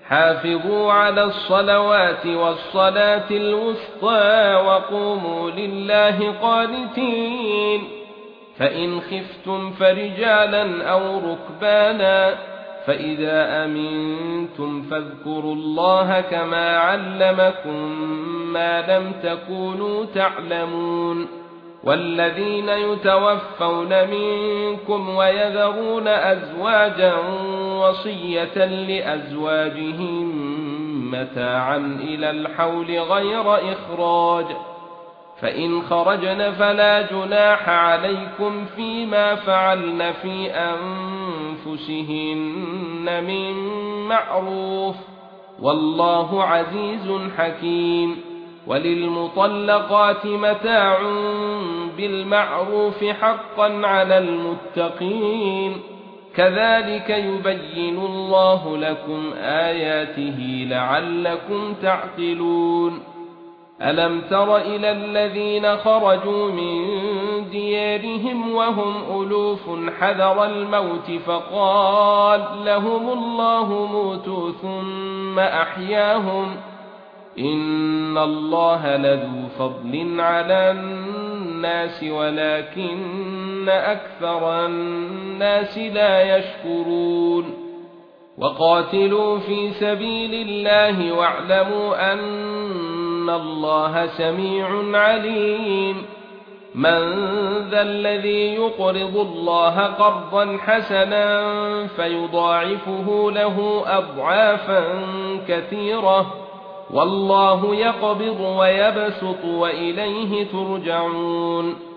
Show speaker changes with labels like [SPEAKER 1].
[SPEAKER 1] حافظوا على الصلوات والصلاة الوسطى وقوموا لله قانتين فإن خفتم فرجالا أو ركبانا فإذا أمنتم فاذكروا الله كما علمكم ما لم تكونوا تعلمون والذين يتوفون منكم ويذرون أزواجا وصية لأزواجهم متاعا إلى الحول غير إخراج فإن خرجن فلا جناح عليكم فيما فعلن في أنفسهن من معروف والله عزيز حكيم وللمطلقات متاع بالمعروف حقا على المتقين كذلك يبين الله لكم آياته لعلكم تعقلون ألم تر إلى الذين خرجوا من ديارهم وهم ألوف حذر الموت فقال لهم الله موتوا ثم أحياهم إن الله لذو فضل على الناس ولكن أكثر الناس لا يشكرون وقاتلوا في سبيل الله واعلموا أن الله سميع عليم من ذا الذي يقرض الله قرضا حسنا فيضاعفه له أضعافا كثيرة والله يقبض ويبسط وإليه ترجعون